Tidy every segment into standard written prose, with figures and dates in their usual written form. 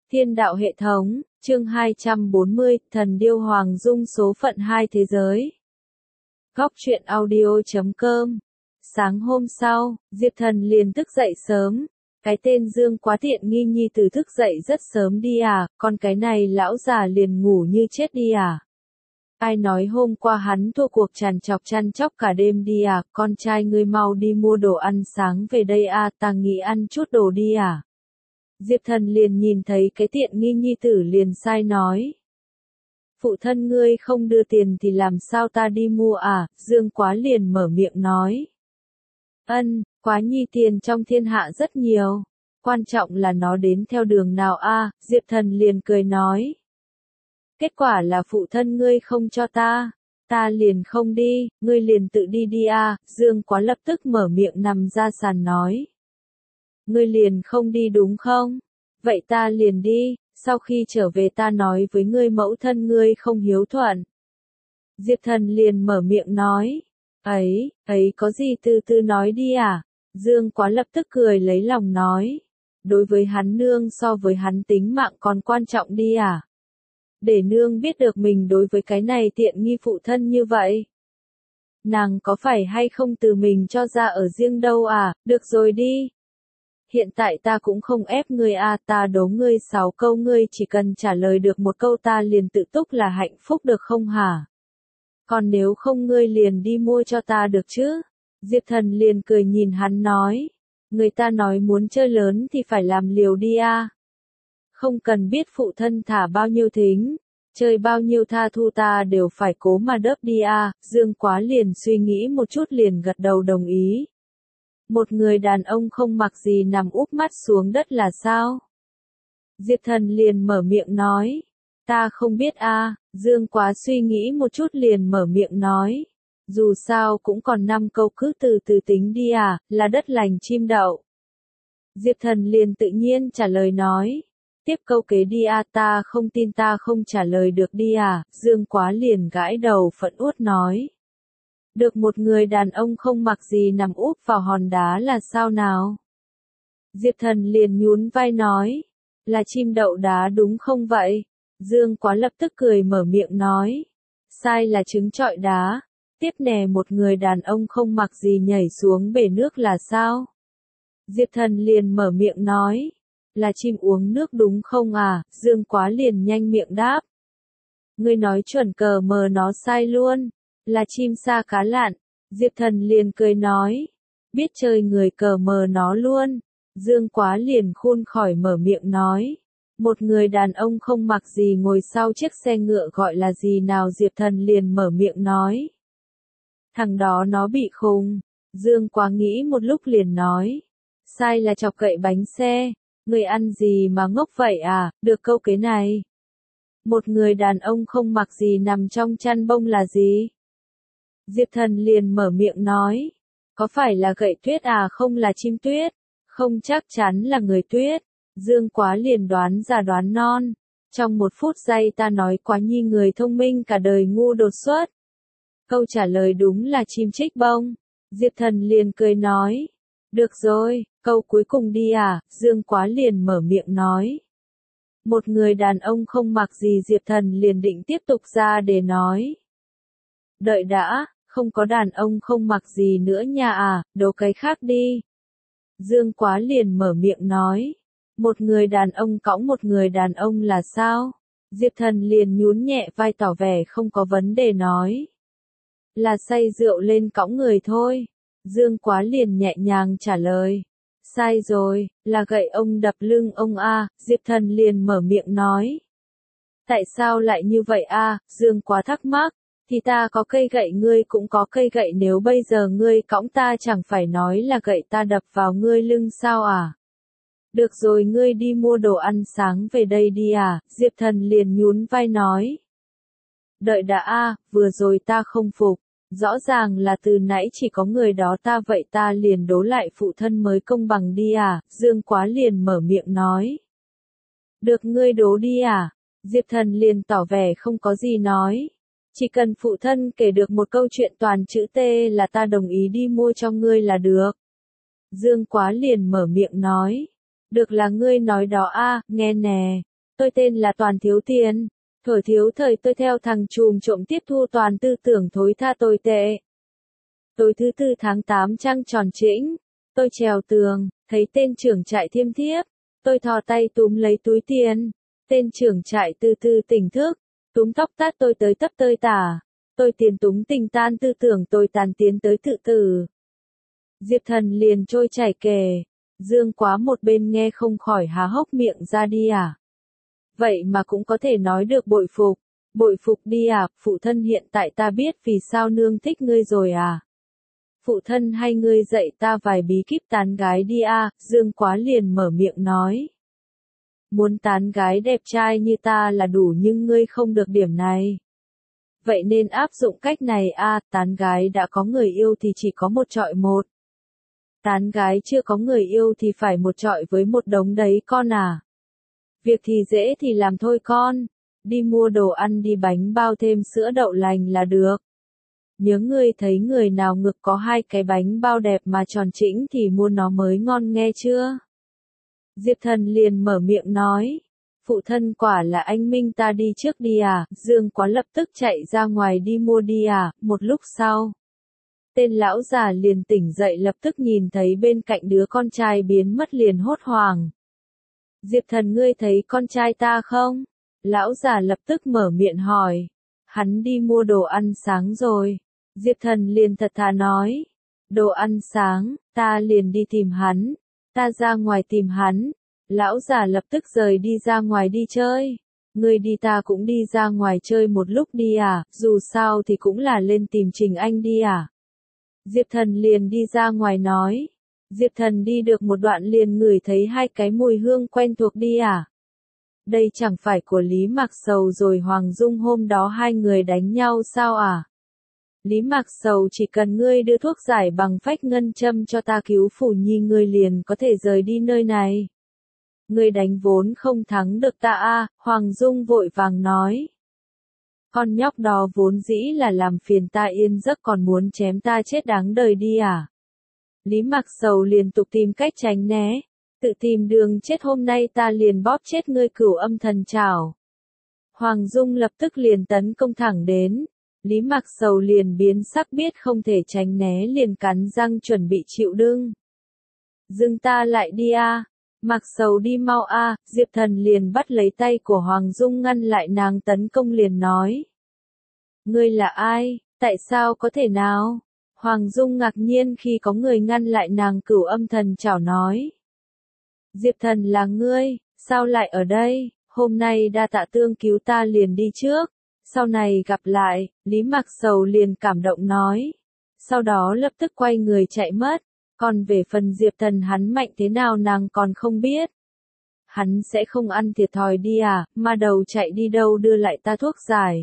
Thiên đạo hệ thống, chương 240, Thần điêu hoàng dung số phận hai thế giới. Góc truyện audio.com. Sáng hôm sau, Diệp Thần liền thức dậy sớm. Cái tên Dương quá tiện nghi nhi tử thức dậy rất sớm đi à, còn cái này lão già liền ngủ như chết đi à. Ai nói hôm qua hắn thua cuộc chăn chóc cả đêm đi à, con trai ngươi mau đi mua đồ ăn sáng về đây à, ta nghĩ ăn chút đồ đi à. Diệp Thần liền nhìn thấy cái tiện nghi nhi tử liền sai nói. Phụ thân ngươi không đưa tiền thì làm sao ta đi mua à, Dương quá liền mở miệng nói. Quá nhi tiền trong thiên hạ rất nhiều. Quan trọng là nó đến theo đường nào a, Diệp Thần liền cười nói. Kết quả là phụ thân ngươi không cho ta liền không đi, ngươi liền tự đi đi a, Dương quá lập tức mở miệng nằm ra sàn nói. Ngươi liền không đi đúng không? Vậy ta liền đi, sau khi trở về ta nói với ngươi mẫu thân ngươi không hiếu thuận. Diệp Thần liền mở miệng nói. Ấy có gì từ từ nói đi à? Dương quá lập tức cười lấy lòng nói. Đối với hắn nương so với hắn tính mạng còn quan trọng đi à? Để nương biết được mình đối với cái này tiện nghi phụ thân như vậy. Nàng có phải hay không từ mình cho ra ở riêng đâu à, được rồi đi. Hiện tại ta cũng không ép ngươi à, ta đố ngươi 6 câu ngươi chỉ cần trả lời được một câu ta liền tự túc là hạnh phúc được không hả? Còn nếu không ngươi liền đi mua cho ta được chứ? Diệp Thần liền cười nhìn hắn nói. Người ta nói muốn chơi lớn thì phải làm liều đi à. Không cần biết phụ thân thả bao nhiêu thính, chơi bao nhiêu tha thu ta đều phải cố mà đớp đi à. Dương quá liền suy nghĩ một chút liền gật đầu đồng ý. Một người đàn ông không mặc gì nằm úp mắt xuống đất là sao? Diệp Thần liền mở miệng nói. Ta không biết a. Dương quá suy nghĩ một chút liền mở miệng nói. Dù sao cũng còn 5 câu cứ từ từ tính đi à, là đất lành chim đậu. Diệp Thần liền tự nhiên trả lời nói. Tiếp câu kế đi à, ta không tin ta không trả lời được đi à, Dương quá liền gãi đầu phẫn uất nói. Được một người đàn ông không mặc gì nằm úp vào hòn đá là sao nào? Diệp Thần liền nhún vai nói. Là chim đậu đá đúng không vậy? Dương quá lập tức cười mở miệng nói. Sai là trứng trọi đá. Tiếp nè một người đàn ông không mặc gì nhảy xuống bể nước là sao? Diệp Thần liền mở miệng nói. Là chim uống nước đúng không à? Dương quá liền nhanh miệng đáp. Ngươi nói chuẩn cờ mờ nó sai luôn. Là chim sa cá lặn. Diệp Thần liền cười nói. Biết chơi người cờ mờ nó luôn. Dương quá liền khôn khỏi mở miệng nói. Một người đàn ông không mặc gì ngồi sau chiếc xe ngựa gọi là gì nào? Diệp Thần liền mở miệng nói. Thằng đó nó bị khùng. Dương quá nghĩ một lúc liền nói. Sai là chọc cậy bánh xe. Người ăn gì mà ngốc vậy à, được câu kế này. Một người đàn ông không mặc gì nằm trong chăn bông là gì? Diệp Thần liền mở miệng nói. Có phải là gậy tuyết à, không là chim tuyết? Không chắc chắn là người tuyết. Dương quá liền đoán ra đoán non. Trong 1 phút giây ta nói quá nhi người thông minh cả đời ngu đột xuất. Câu trả lời đúng là chim trích bông. Diệp Thần liền cười nói. Được rồi, câu cuối cùng đi à, Dương quá liền mở miệng nói. Một người đàn ông không mặc gì. Diệp Thần liền định tiếp tục ra để nói. Đợi đã, không có đàn ông không mặc gì nữa nha à, đố cái khác đi. Dương quá liền mở miệng nói. Một người đàn ông cõng một người đàn ông là sao? Diệp Thần liền nhún nhẹ vai tỏ vẻ không có vấn đề nói. Là say rượu lên cõng người thôi. Dương quá liền nhẹ nhàng trả lời. Sai rồi, là gậy ông đập lưng ông a. Diệp Thần liền mở miệng nói. Tại sao lại như vậy a? Dương quá thắc mắc. Thì ta có cây gậy ngươi cũng có cây gậy, nếu bây giờ ngươi cõng ta chẳng phải nói là gậy ta đập vào ngươi lưng sao à? Được rồi ngươi đi mua đồ ăn sáng về đây đi à, Diệp Thần liền nhún vai nói. Đợi đã a, vừa rồi ta không phục, rõ ràng là từ nãy chỉ có người đó ta vậy ta liền đố lại phụ thân mới công bằng đi à, Dương quá liền mở miệng nói. Được ngươi đố đi à, Diệp Thần liền tỏ vẻ không có gì nói. Chỉ cần phụ thân kể được một câu chuyện toàn chữ T là ta đồng ý đi mua cho ngươi là được. Dương quá liền mở miệng nói. Được là ngươi nói đó a, nghe nè. Tôi tên là Toàn Thiếu Tiền. Thuở thiếu thời tôi theo thằng trùm trộm tiếp thu toàn tư tưởng thối tha tồi tệ. Tối thứ tư tháng 8 trăng tròn trĩnh. Tôi trèo tường, thấy tên trưởng trại thiêm thiếp. Tôi thò tay túm lấy túi tiền. Tên trưởng trại từ từ tỉnh thức. Túm tóc tát tôi tới tấp tơi tả. Tôi tiền túng tình tan tư tưởng tôi tàn tiến tới tự tử. Diệp Thần liền trôi chảy kể. Dương Quá một bên nghe không khỏi há hốc miệng ra đi à. Vậy mà cũng có thể nói được bội phục. Bội phục đi à, phụ thân hiện tại ta biết vì sao nương thích ngươi rồi à. Phụ thân hay ngươi dạy ta vài bí kíp tán gái đi à, Dương Quá liền mở miệng nói. Muốn tán gái đẹp trai như ta là đủ nhưng ngươi không được điểm này. Vậy nên áp dụng cách này à, tán gái đã có người yêu thì chỉ có một chọi một. Tán gái chưa có người yêu thì phải một chọi với một đống đấy con à. Việc thì dễ thì làm thôi con. Đi mua đồ ăn đi bánh bao thêm sữa đậu lành là được. Nhớ ngươi thấy người nào ngực có hai cái bánh bao đẹp mà tròn trĩnh thì mua nó mới ngon nghe chưa? Diệp Thần liền mở miệng nói. Phụ thân quả là anh minh ta đi trước đi à, Dương Quá lập tức chạy ra ngoài đi mua đi à, một lúc sau. Tên lão già liền tỉnh dậy lập tức nhìn thấy bên cạnh đứa con trai biến mất liền hốt hoảng. Diệp Thần ngươi thấy con trai ta không? Lão già lập tức mở miệng hỏi. Hắn đi mua đồ ăn sáng rồi. Diệp Thần liền thật thà nói. Đồ ăn sáng, ta liền đi tìm hắn. Ta ra ngoài tìm hắn. Lão già lập tức rời đi ra ngoài đi chơi. Ngươi đi ta cũng đi ra ngoài chơi một lúc đi à, dù sao thì cũng là lên tìm Trình Anh đi à. Diệp Thần liền đi ra ngoài nói. Diệp Thần đi được một đoạn liền ngửi thấy hai cái mùi hương quen thuộc đi à. Đây chẳng phải của Lý Mạc Sầu rồi Hoàng Dung hôm đó hai người đánh nhau sao à? Lý Mạc Sầu chỉ cần ngươi đưa thuốc giải bằng phách ngân châm cho ta cứu Phủ Nhi ngươi liền có thể rời đi nơi này. Ngươi đánh vốn không thắng được ta à, Hoàng Dung vội vàng nói. Con nhóc đó vốn dĩ là làm phiền ta yên giấc còn muốn chém ta chết đáng đời đi à? Lý Mạc Sầu liên tục tìm cách tránh né. Tự tìm đường chết hôm nay ta liền bóp chết ngươi Cửu Âm Thần Trảo. Hoàng Dung lập tức liền tấn công thẳng đến. Lý Mạc Sầu liền biến sắc biết không thể tránh né liền cắn răng chuẩn bị chịu đựng. Dừng ta lại đi a. Mạc Sầu đi mau a. Diệp Thần liền bắt lấy tay của Hoàng Dung ngăn lại nàng tấn công liền nói. Ngươi là ai, tại sao có thể nào? Hoàng Dung ngạc nhiên khi có người ngăn lại nàng Cửu Âm Thần Trảo nói. Diệp Thần là ngươi, sao lại ở đây, hôm nay đa tạ tương cứu ta liền đi trước, sau này gặp lại, Lý Mạc Sầu liền cảm động nói. Sau đó lập tức quay người chạy mất, còn về phần Diệp Thần hắn mạnh thế nào nàng còn không biết. Hắn sẽ không ăn thiệt thòi đi à, mà đầu chạy đi đâu đưa lại ta thuốc giải.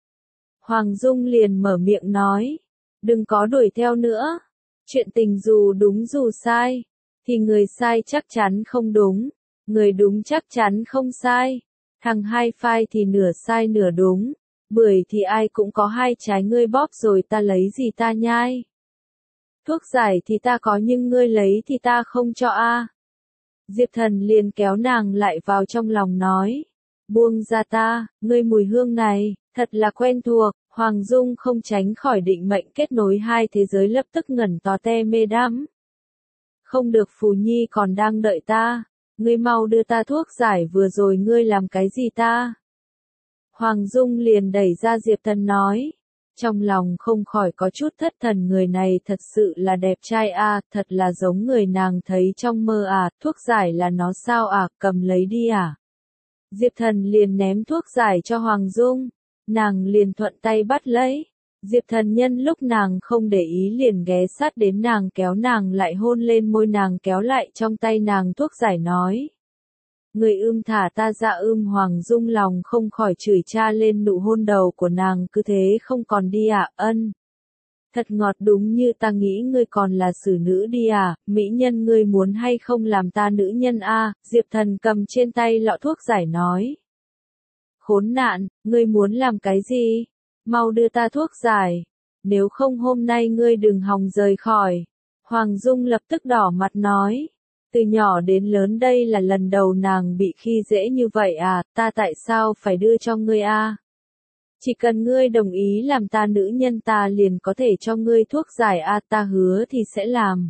Hoàng Dung liền mở miệng nói. Đừng có đuổi theo nữa. Chuyện tình dù đúng dù sai. Thì người sai chắc chắn không đúng. Người đúng chắc chắn không sai. Thằng hai phai thì nửa sai nửa đúng. Bưởi thì ai cũng có hai trái ngươi bóp rồi ta lấy gì ta nhai. Thuốc giải thì ta có nhưng ngươi lấy thì ta không cho a. Diệp Thần liền kéo nàng lại vào trong lòng nói. Buông ra ta, ngươi mùi hương này, thật là quen thuộc. Hoàng Dung không tránh khỏi định mệnh kết nối hai thế giới lập tức ngẩn tò te mê đắm. Không được Phù Nhi còn đang đợi ta. Ngươi mau đưa ta thuốc giải vừa rồi ngươi làm cái gì ta? Hoàng Dung liền đẩy ra Diệp Thần nói. Trong lòng không khỏi có chút thất thần người này thật sự là đẹp trai à, thật là giống người nàng thấy trong mơ à, thuốc giải là nó sao à, cầm lấy đi à. Diệp Thần liền ném thuốc giải cho Hoàng Dung. Nàng liền thuận tay bắt lấy. Diệp Thần nhân lúc nàng không để ý liền ghé sát đến nàng kéo nàng lại hôn lên môi nàng kéo lại trong tay nàng thuốc giải nói. Người thả ta ra Hoàng Dung lòng không khỏi chửi cha lên nụ hôn đầu của nàng cứ thế không còn đi à, ân. Thật ngọt đúng như ta nghĩ ngươi còn là xử nữ đi à, mỹ nhân ngươi muốn hay không làm ta nữ nhân a. Diệp Thần cầm trên tay lọ thuốc giải nói. Khốn nạn, ngươi muốn làm cái gì? Mau đưa ta thuốc giải. Nếu không hôm nay ngươi đừng hòng rời khỏi. Hoàng Dung lập tức đỏ mặt nói. Từ nhỏ đến lớn đây là lần đầu nàng bị khi dễ như vậy à, ta tại sao phải đưa cho ngươi a? Chỉ cần ngươi đồng ý làm ta nữ nhân ta liền có thể cho ngươi thuốc giải a, ta hứa thì sẽ làm.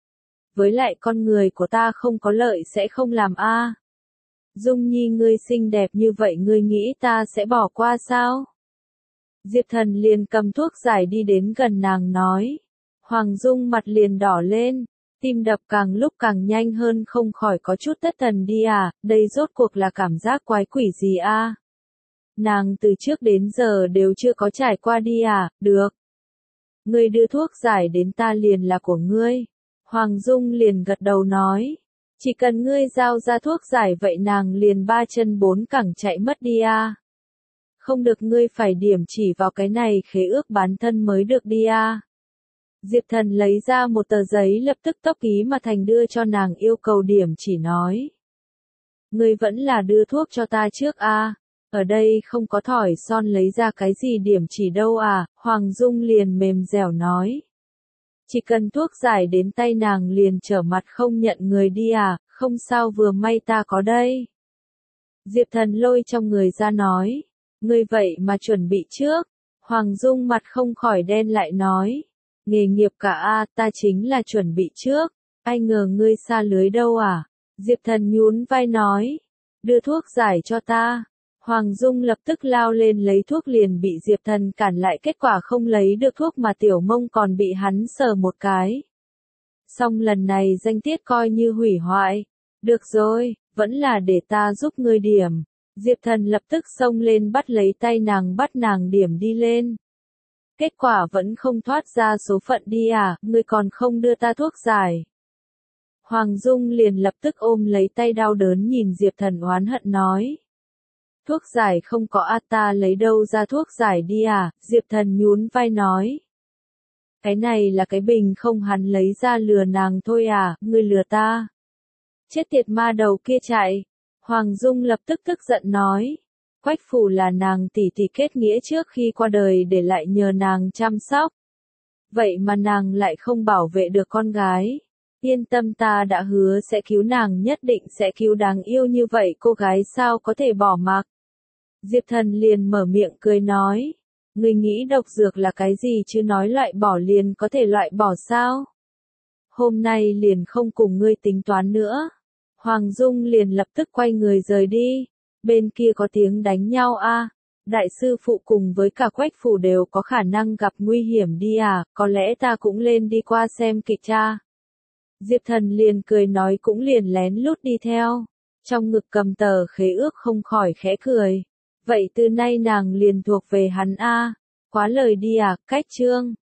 Với lại con người của ta không có lợi sẽ không làm a. Dung Nhi ngươi xinh đẹp như vậy ngươi nghĩ ta sẽ bỏ qua sao? Diệp Thần liền cầm thuốc giải đi đến gần nàng nói. Hoàng Dung mặt liền đỏ lên, tim đập càng lúc càng nhanh hơn không khỏi có chút thất thần đi à, đây rốt cuộc là cảm giác quái quỷ gì a? Nàng từ trước đến giờ đều chưa có trải qua đi à, được. Ngươi đưa thuốc giải đến ta liền là của ngươi. Hoàng Dung liền gật đầu nói. Chỉ cần ngươi giao ra thuốc giải vậy nàng liền ba chân bốn cẳng chạy mất đi à. Không được ngươi phải điểm chỉ vào cái này khế ước bán thân mới được đi à. Diệp Thần lấy ra một tờ giấy lập tức tốc ký mà thành đưa cho nàng yêu cầu điểm chỉ nói. Ngươi vẫn là đưa thuốc cho ta trước à. Ở đây không có thỏi son lấy ra cái gì điểm chỉ đâu à, Hoàng Dung liền mềm dẻo nói. Chỉ cần thuốc giải đến tay nàng liền trở mặt không nhận người đi à, không sao vừa may ta có đây. Diệp Thần lôi trong người ra nói, ngươi vậy mà chuẩn bị trước, Hoàng Dung mặt không khỏi đen lại nói, nghề nghiệp cả a, ta chính là chuẩn bị trước, ai ngờ ngươi xa lưới đâu à, Diệp Thần nhún vai nói, đưa thuốc giải cho ta. Hoàng Dung lập tức lao lên lấy thuốc liền bị Diệp Thần cản lại kết quả không lấy được thuốc mà tiểu mông còn bị hắn sờ một cái. Xong lần này danh tiết coi như hủy hoại. Được rồi, vẫn là để ta giúp ngươi điểm. Diệp Thần lập tức xông lên bắt lấy tay nàng bắt nàng điểm đi lên. Kết quả vẫn không thoát ra số phận đi à, ngươi còn không đưa ta thuốc giải. Hoàng Dung liền lập tức ôm lấy tay đau đớn nhìn Diệp Thần oán hận nói. Thuốc giải không có a, ta lấy đâu ra thuốc giải đi à, Diệp Thần nhún vai nói. Cái này là cái bình không hắn lấy ra lừa nàng thôi à, ngươi lừa ta. Chết tiệt ma đầu kia chạy. Hoàng Dung lập tức tức giận nói. Quách Phủ là nàng tỷ tỷ kết nghĩa trước khi qua đời để lại nhờ nàng chăm sóc. Vậy mà nàng lại không bảo vệ được con gái. Yên tâm ta đã hứa sẽ cứu nàng nhất định sẽ cứu đáng yêu như vậy cô gái sao có thể bỏ mặc. Diệp Thần liền mở miệng cười nói. Ngươi nghĩ độc dược là cái gì chứ nói loại bỏ liền có thể loại bỏ sao? Hôm nay liền không cùng ngươi tính toán nữa. Hoàng Dung liền lập tức quay người rời đi. Bên kia có tiếng đánh nhau a. Đại sư phụ cùng với cả Quách Phủ đều có khả năng gặp nguy hiểm đi à, có lẽ ta cũng lên đi qua xem kịch cha. Diệp Thần liền cười nói cũng liền lén lút đi theo. Trong ngực cầm tờ khế ước không khỏi khẽ cười. Vậy từ nay nàng liền thuộc về hắn a. Quá lời đi à, cách chương.